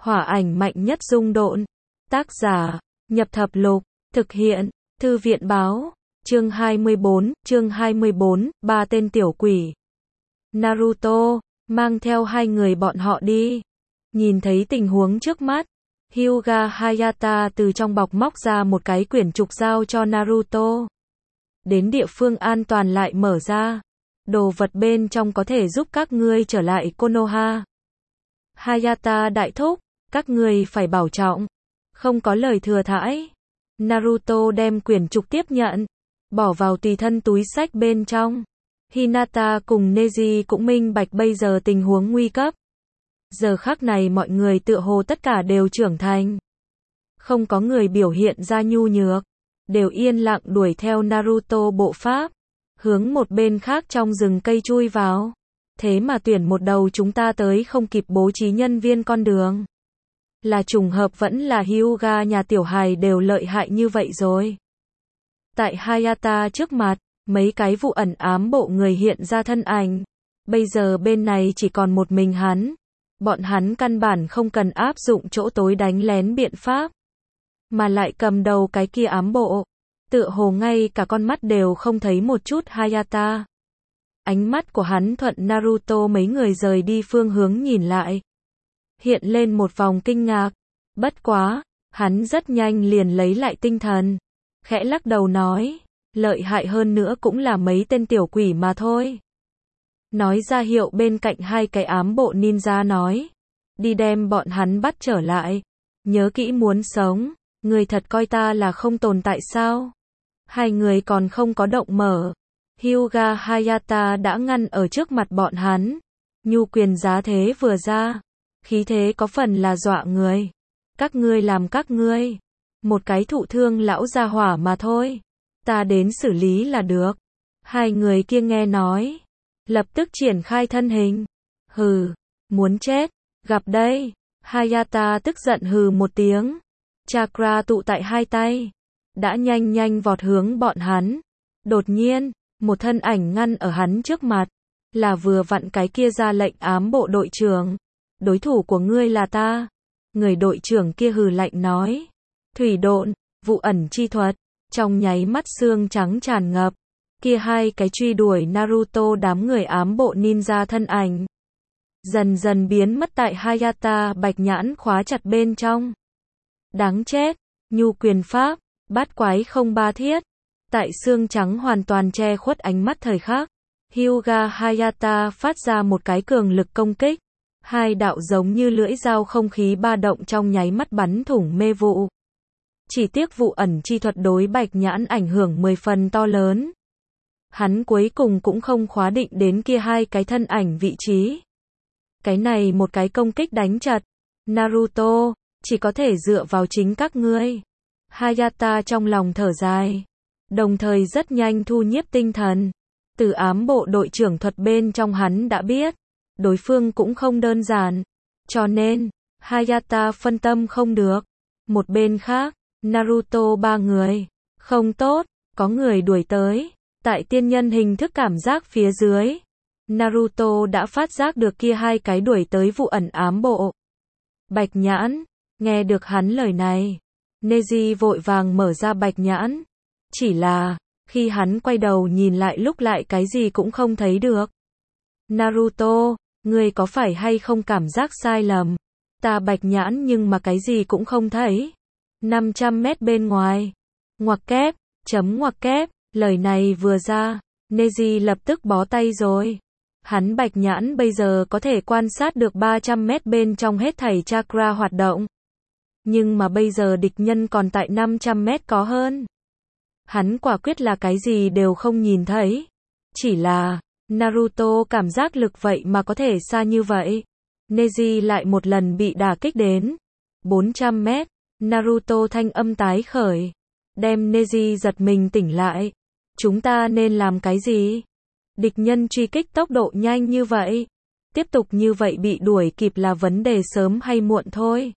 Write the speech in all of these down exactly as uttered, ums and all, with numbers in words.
Hỏa ảnh mạnh nhất dung độn. Tác giả, Nhập Thập Lục, thực hiện, Thư viện báo, chương hai mươi bốn, chương hai mươi bốn, ba tên tiểu quỷ. Naruto, mang theo hai người bọn họ đi. Nhìn thấy tình huống trước mắt, Hyuga Hayata từ trong bọc móc ra một cái quyển trục giao cho Naruto. Đến địa phương an toàn lại mở ra. Đồ vật bên trong có thể giúp các ngươi trở lại Konoha. Hayata đại thúc, các ngươi phải bảo trọng. Không có lời thừa thãi. Naruto đem quyển trục tiếp nhận, bỏ vào tùy thân túi xách bên trong. Hinata cùng Neji cũng minh bạch bây giờ tình huống nguy cấp. Giờ khắc này mọi người tựa hồ tất cả đều trưởng thành. Không có người biểu hiện ra nhu nhược, đều yên lặng đuổi theo Naruto bộ pháp, hướng một bên khác trong rừng cây chui vào. Thế mà tuyển một đầu chúng ta tới không kịp bố trí nhân viên con đường. Là trùng hợp vẫn là Hyuga nhà tiểu hài đều lợi hại như vậy rồi. Tại Hayata trước mặt, mấy cái vụ ẩn ám bộ người hiện ra thân ảnh. Bây giờ bên này chỉ còn một mình hắn. Bọn hắn căn bản không cần áp dụng chỗ tối đánh lén biện pháp. Mà lại cầm đầu cái kia ám bộ. Tựa hồ ngay cả con mắt đều không thấy một chút Hayata. Ánh mắt của hắn thuận Naruto mấy người rời đi phương hướng nhìn lại. Hiện lên một vòng kinh ngạc. Bất quá, hắn rất nhanh liền lấy lại tinh thần. Khẽ lắc đầu nói, lợi hại hơn nữa cũng là mấy tên tiểu quỷ mà thôi. Nói ra hiệu bên cạnh hai cái ám bộ ninja nói. Đi đem bọn hắn bắt trở lại. Nhớ kỹ muốn sống. Người thật coi ta là không tồn tại sao? Hai người còn không có động mở. Hyuga Hayata đã ngăn ở trước mặt bọn hắn. Nhu quyền giá thế vừa ra. Khí thế có phần là dọa người. Các ngươi làm các ngươi. Một cái thụ thương lão gia hỏa mà thôi. Ta đến xử lý là được. Hai người kia nghe nói. Lập tức triển khai thân hình. Hừ, muốn chết. Gặp đây. Hayata tức giận hừ một tiếng. Chakra tụ tại hai tay. Đã nhanh nhanh vọt hướng bọn hắn. Đột nhiên, một thân ảnh ngăn ở hắn trước mặt. Là vừa vặn cái kia ra lệnh ám bộ đội trưởng. Đối thủ của ngươi là ta. Người đội trưởng kia hừ lạnh nói. Thủy độn, vụ ẩn chi thuật. Trong nháy mắt xương trắng tràn ngập. Kia hai cái truy đuổi Naruto đám người ám bộ ninja thân ảnh. Dần dần biến mất tại Hayata bạch nhãn khóa chặt bên trong. Đáng chết, nhu quyền pháp, bát quái không ba thiết. Tại xương trắng hoàn toàn che khuất ánh mắt thời khắc. Hyuga Hayata phát ra một cái cường lực công kích. Hai đạo giống như lưỡi dao không khí ba động trong nháy mắt bắn thủng mê vụ. Chỉ tiếc vụ ẩn chi thuật đối bạch nhãn ảnh hưởng mười phần to lớn. Hắn cuối cùng cũng không khóa định đến kia hai cái thân ảnh vị trí. Cái này một cái công kích đánh chật. Naruto, chỉ có thể dựa vào chính các ngươi. Hayata trong lòng thở dài. Đồng thời rất nhanh thu nhiếp tinh thần. Từ ám bộ đội trưởng thuật bên trong hắn đã biết. Đối phương cũng không đơn giản. Cho nên, Hayata phân tâm không được. Một bên khác, Naruto ba người. Không tốt, có người đuổi tới. Tại tiên nhân hình thức cảm giác phía dưới. Naruto đã phát giác được kia hai cái đuổi tới vụ ẩn ám bộ. Bạch nhãn, nghe được hắn lời này. Neji vội vàng mở ra bạch nhãn. Chỉ là, khi hắn quay đầu nhìn lại lúc lại cái gì cũng không thấy được. Naruto, ngươi có phải hay không cảm giác sai lầm? Ta bạch nhãn nhưng mà cái gì cũng không thấy. năm trăm mét bên ngoài. Ngoặc kép, chấm ngoặc kép, lời này vừa ra, Neji lập tức bó tay rồi. Hắn bạch nhãn bây giờ có thể quan sát được ba trăm mét bên trong hết thảy chakra hoạt động. Nhưng mà bây giờ địch nhân còn tại năm trăm mét có hơn. Hắn quả quyết là cái gì đều không nhìn thấy. Chỉ là, Naruto cảm giác lực vậy mà có thể xa như vậy. Neji lại một lần bị đả kích đến. bốn trăm mét, Naruto thanh âm tái khởi. Đem Neji giật mình tỉnh lại. Chúng ta nên làm cái gì? Địch nhân truy kích tốc độ nhanh như vậy. Tiếp tục như vậy bị đuổi kịp là vấn đề sớm hay muộn thôi.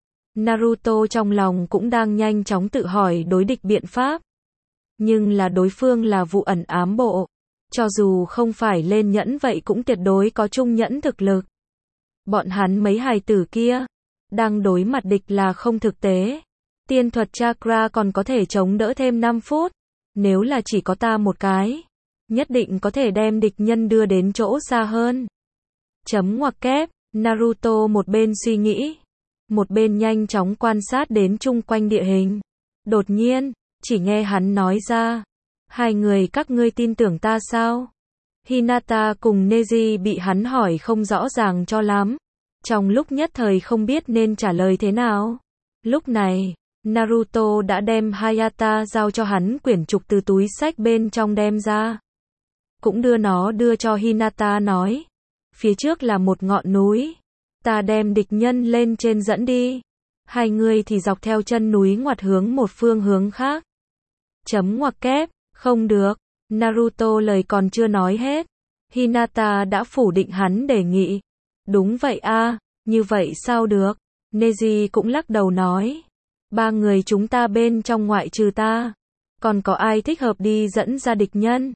Naruto trong lòng cũng đang nhanh chóng tự hỏi đối địch biện pháp. Nhưng là đối phương là vụ ẩn ám bộ. Cho dù không phải lên nhẫn vậy cũng tuyệt đối có trung nhẫn thực lực. Bọn hắn mấy hài tử kia. đang đối mặt địch là không thực tế. Tiên thuật chakra còn có thể chống đỡ thêm năm phút. Nếu là chỉ có ta một cái, nhất định có thể đem địch nhân đưa đến chỗ xa hơn. Chấm ngoặc kép, Naruto một bên suy nghĩ, một bên nhanh chóng quan sát đến chung quanh địa hình. Đột nhiên, chỉ nghe hắn nói ra, hai người các ngươi tin tưởng ta sao? Hinata cùng Neji bị hắn hỏi không rõ ràng cho lắm. Trong lúc nhất thời không biết nên trả lời thế nào. Lúc này, Naruto đã đem Hayata giao cho hắn quyển trục từ túi sách bên trong đem ra. Cũng đưa nó đưa cho Hinata nói. Phía trước là một ngọn núi. Ta đem địch nhân lên trên dẫn đi. Hai người thì dọc theo chân núi ngoặt hướng một phương hướng khác. Chấm ngoặc kép, không được. Naruto lời còn chưa nói hết. Hinata đã phủ định hắn đề nghị. Đúng vậy a, như vậy sao được? Neji cũng lắc đầu nói. Ba người chúng ta bên trong ngoại trừ ta. Còn có ai thích hợp đi dẫn ra địch nhân?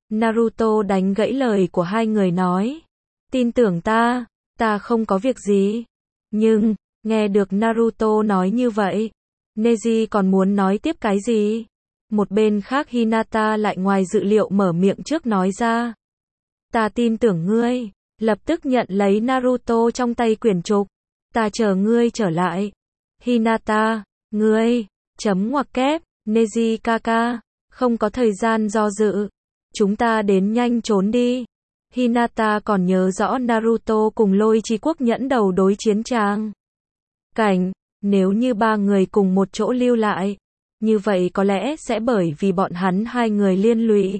Naruto đánh gãy lời của hai người nói. Tin tưởng ta, ta không có việc gì. Nhưng, nghe được Naruto nói như vậy, Neji còn muốn nói tiếp cái gì? Một bên khác Hinata lại ngoài dự liệu mở miệng trước nói ra. Ta tin tưởng ngươi, lập tức nhận lấy Naruto trong tay quyển trục. Ta chờ ngươi trở lại. Hinata, ngươi, chấm ngoặc kép, Neji kaka, không có thời gian do dự. Chúng ta đến nhanh trốn đi. Hinata còn nhớ rõ Naruto cùng Lôi Chi Quốc nhẫn đầu đối chiến tràng cảnh, nếu như ba người cùng một chỗ lưu lại, như vậy có lẽ sẽ bởi vì bọn hắn hai người liên lụy.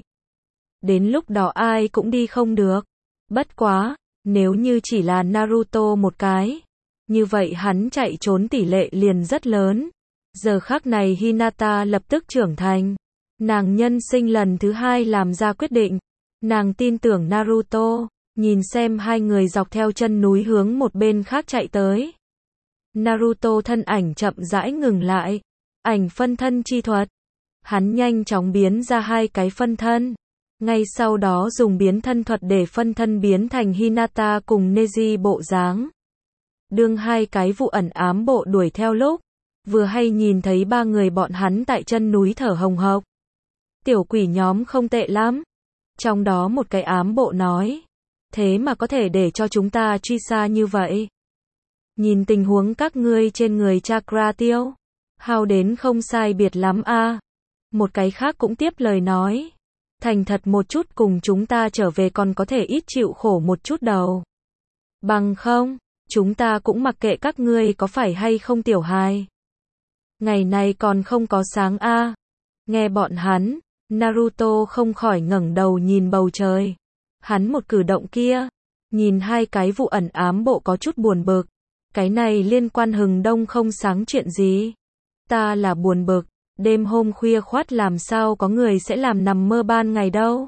Đến lúc đó ai cũng đi không được. Bất quá, nếu như chỉ là Naruto một cái, như vậy hắn chạy trốn tỷ lệ liền rất lớn. Giờ khắc này Hinata lập tức trưởng thành. Nàng nhân sinh lần thứ hai làm ra quyết định. Nàng tin tưởng Naruto, nhìn xem hai người dọc theo chân núi hướng một bên khác chạy tới. Naruto thân ảnh chậm rãi ngừng lại. Ảnh phân thân chi thuật. Hắn nhanh chóng biến ra hai cái phân thân. Ngay sau đó dùng biến thân thuật để phân thân biến thành Hinata cùng Neji bộ dáng. Đương hai cái vụ ẩn ám bộ đuổi theo lúc, vừa hay nhìn thấy ba người bọn hắn tại chân núi thở hồng hộc. Tiểu quỷ nhóm không tệ lắm. Trong đó một cái ám bộ nói. Thế mà có thể để cho chúng ta truy xa như vậy. Nhìn tình huống các ngươi trên người chakra tiêu hao đến không sai biệt lắm a. Một cái khác cũng tiếp lời nói. Thành thật một chút cùng chúng ta trở về còn có thể ít chịu khổ một chút đầu. Bằng không, chúng ta cũng mặc kệ các ngươi có phải hay không tiểu hài. Ngày này còn không có sáng a. Nghe bọn hắn, Naruto không khỏi ngẩng đầu nhìn bầu trời. Hắn một cử động kia, nhìn hai cái vụ ẩn ám bộ có chút buồn bực. Cái này liên quan hừng đông không sáng chuyện gì? Ta là buồn bực, đêm hôm khuya khoắt làm sao có người sẽ làm nằm mơ ban ngày đâu.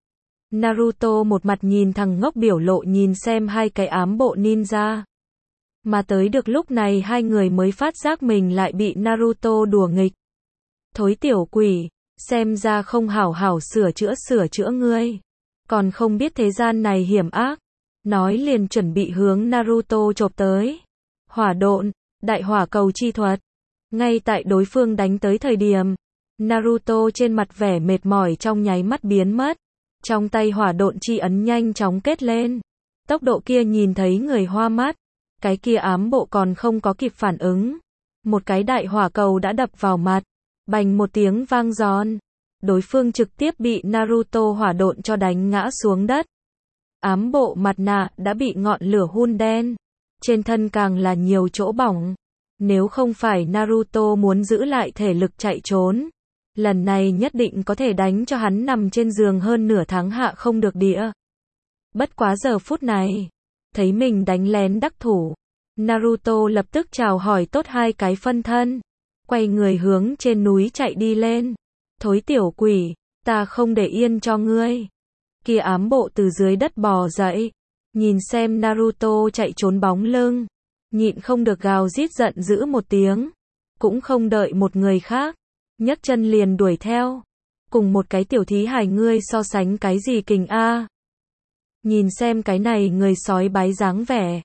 Naruto một mặt nhìn thằng ngốc biểu lộ nhìn xem hai cái ám bộ ninja. Mà tới được lúc này hai người mới phát giác mình lại bị Naruto đùa nghịch. Thối tiểu quỷ, xem ra không hảo hảo sửa chữa sửa chữa ngươi. Còn không biết thế gian này hiểm ác. Nói liền chuẩn bị hướng Naruto chộp tới. Hỏa độn, đại hỏa cầu chi thuật. Ngay tại đối phương đánh tới thời điểm, Naruto trên mặt vẻ mệt mỏi trong nháy mắt biến mất. Trong tay hỏa độn chi ấn nhanh chóng kết lên. Tốc độ kia nhìn thấy người hoa mắt. Cái kia ám bộ còn không có kịp phản ứng. Một cái đại hỏa cầu đã đập vào mặt. Bành một tiếng vang giòn. Đối phương trực tiếp bị Naruto hỏa độn cho đánh ngã xuống đất. Ám bộ mặt nạ đã bị ngọn lửa hun đen. Trên thân càng là nhiều chỗ bỏng. Nếu không phải Naruto muốn giữ lại thể lực chạy trốn, lần này nhất định có thể đánh cho hắn nằm trên giường hơn nửa tháng hạ không được đĩa. Bất quá giờ phút này, thấy mình đánh lén đắc thủ, Naruto lập tức chào hỏi tốt hai cái phân thân, quay người hướng trên núi chạy đi lên. Thối tiểu quỷ, ta không để yên cho ngươi. Kia ám bộ từ dưới đất bò dậy, nhìn xem Naruto chạy trốn bóng lưng, nhịn không được gào rít giận dữ một tiếng, cũng không đợi một người khác, nhấc chân liền đuổi theo. Cùng một cái tiểu thí hài ngươi so sánh cái gì kình a? Nhìn xem cái này người sói bái dáng vẻ,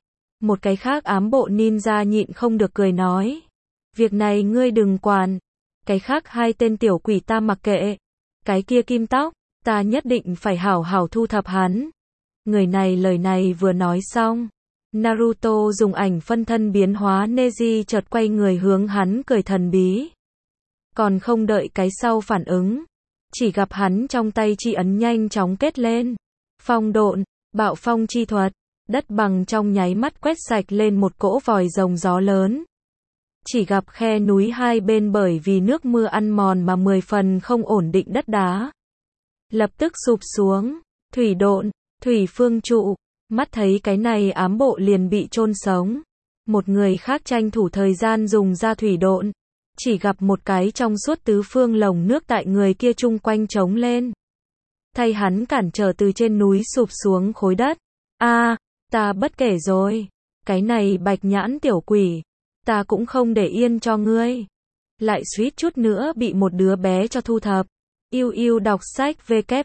Một cái khác ám bộ ninja nhịn không được cười nói. Việc này ngươi đừng quản. Cái khác hai tên tiểu quỷ ta mặc kệ. Cái kia kim tóc, ta nhất định phải hảo hảo thu thập hắn. Người này lời này vừa nói xong. Naruto dùng ảnh phân thân biến hóa Neji chợt quay người hướng hắn cười thần bí. Còn không đợi cái sau phản ứng. Chỉ gặp hắn trong tay chi ấn nhanh chóng kết lên. Phong độn, bạo phong chi thuật. Đất bằng trong nháy mắt quét sạch lên một cỗ vòi rồng gió lớn. Chỉ gặp khe núi hai bên bởi vì nước mưa ăn mòn mà mười phần không ổn định đất đá. Lập tức sụp xuống. Thủy độn, thủy phương trụ. Mắt thấy cái này ám bộ liền bị chôn sống. Một người khác tranh thủ thời gian dùng ra thủy độn. Chỉ gặp một cái trong suốt tứ phương lồng nước tại người kia chung quanh trống lên. Thay hắn cản trở từ trên núi sụp xuống khối đất. A, ta bất kể rồi. Cái này bạch nhãn tiểu quỷ. Ta cũng không để yên cho ngươi. Lại suýt chút nữa bị một đứa bé cho thu thập. Yêu yêu đọc sách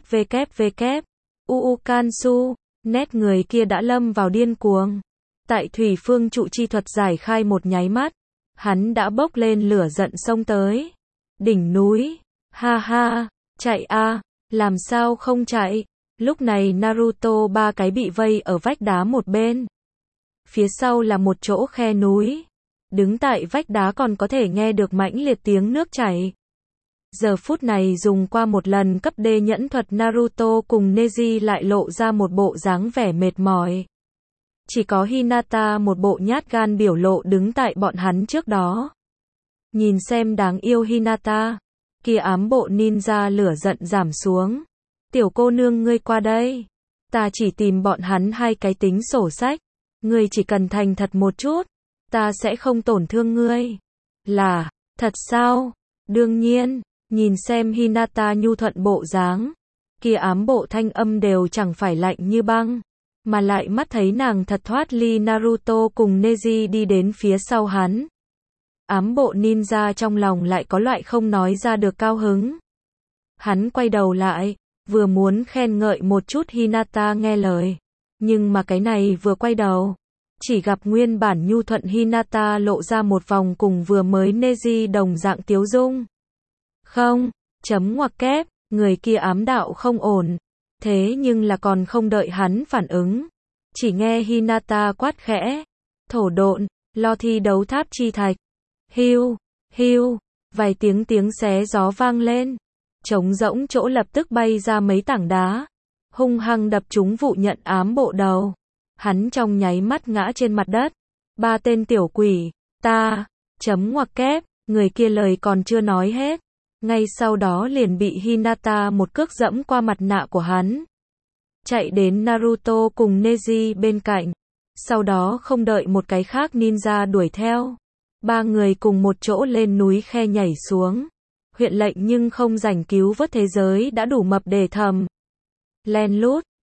www. Uu Kansu. Nét người kia đã lâm vào điên cuồng. Tại thủy phương trụ chi thuật giải khai một nháy mắt. Hắn đã bốc lên lửa giận xông tới. Đỉnh núi. Ha ha. Chạy a. Làm sao không chạy. Lúc này Naruto ba cái bị vây ở vách đá một bên. Phía sau là một chỗ khe núi. Đứng tại vách đá còn có thể nghe được mãnh liệt tiếng nước chảy. Giờ phút này dùng qua một lần cấp D nhẫn thuật Naruto cùng Neji lại lộ ra một bộ dáng vẻ mệt mỏi. Chỉ có Hinata một bộ nhát gan biểu lộ đứng tại bọn hắn trước đó. Nhìn xem đáng yêu Hinata. Kia ám bộ ninja lửa giận giảm xuống. Tiểu cô nương ngươi qua đây. Ta chỉ tìm bọn hắn hai cái tính sổ sách. Ngươi chỉ cần thành thật một chút. Ta sẽ không tổn thương ngươi. Là, thật sao? Đương nhiên, nhìn xem Hinata nhu thuận bộ dáng. Kia ám bộ thanh âm đều chẳng phải lạnh như băng. Mà lại mắt thấy nàng thật thoát ly Naruto cùng Neji đi đến phía sau hắn. Ám bộ ninja trong lòng lại có loại không nói ra được cao hứng. Hắn quay đầu lại, vừa muốn khen ngợi một chút Hinata nghe lời. Nhưng mà cái này vừa quay đầu. Chỉ gặp nguyên bản nhu thuận Hinata lộ ra một vòng cùng vừa mới Neji đồng dạng tiếu dung. Không, chấm ngoặc kép, người kia ám đạo không ổn. Thế nhưng là còn không đợi hắn phản ứng. Chỉ nghe Hinata quát khẽ. Thổ độn, lo thi đấu tháp chi thạch. Hiu, hiu, vài tiếng tiếng xé gió vang lên. Trống rỗng chỗ lập tức bay ra mấy tảng đá. Hung hăng đập trúng vụ nhận ám bộ đầu. Hắn trong nháy mắt ngã trên mặt đất. Ba tên tiểu quỷ, ta, chấm ngoặc kép, người kia lời còn chưa nói hết. Ngay sau đó liền bị Hinata một cước dẫm qua mặt nạ của hắn. Chạy đến Naruto cùng Neji bên cạnh. Sau đó không đợi một cái khác ninja đuổi theo. Ba người cùng một chỗ lên núi khe nhảy xuống. Huyện lệnh nhưng không rảnh cứu vớt thế giới đã đủ mập để thầm. Len lút,